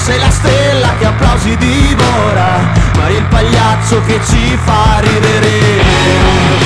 sei la stella che applausi divora, ma il pagliaccio che ci fa ridere.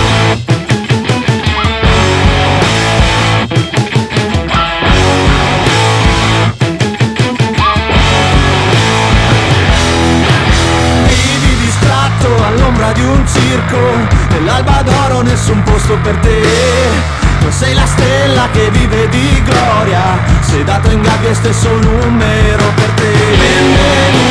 All'ombra di un circo, nell'alba d'oro nessun posto per te. Non sei la stella che vive di gloria, sei dato in gabbia e stesso numero per te. Benvenuto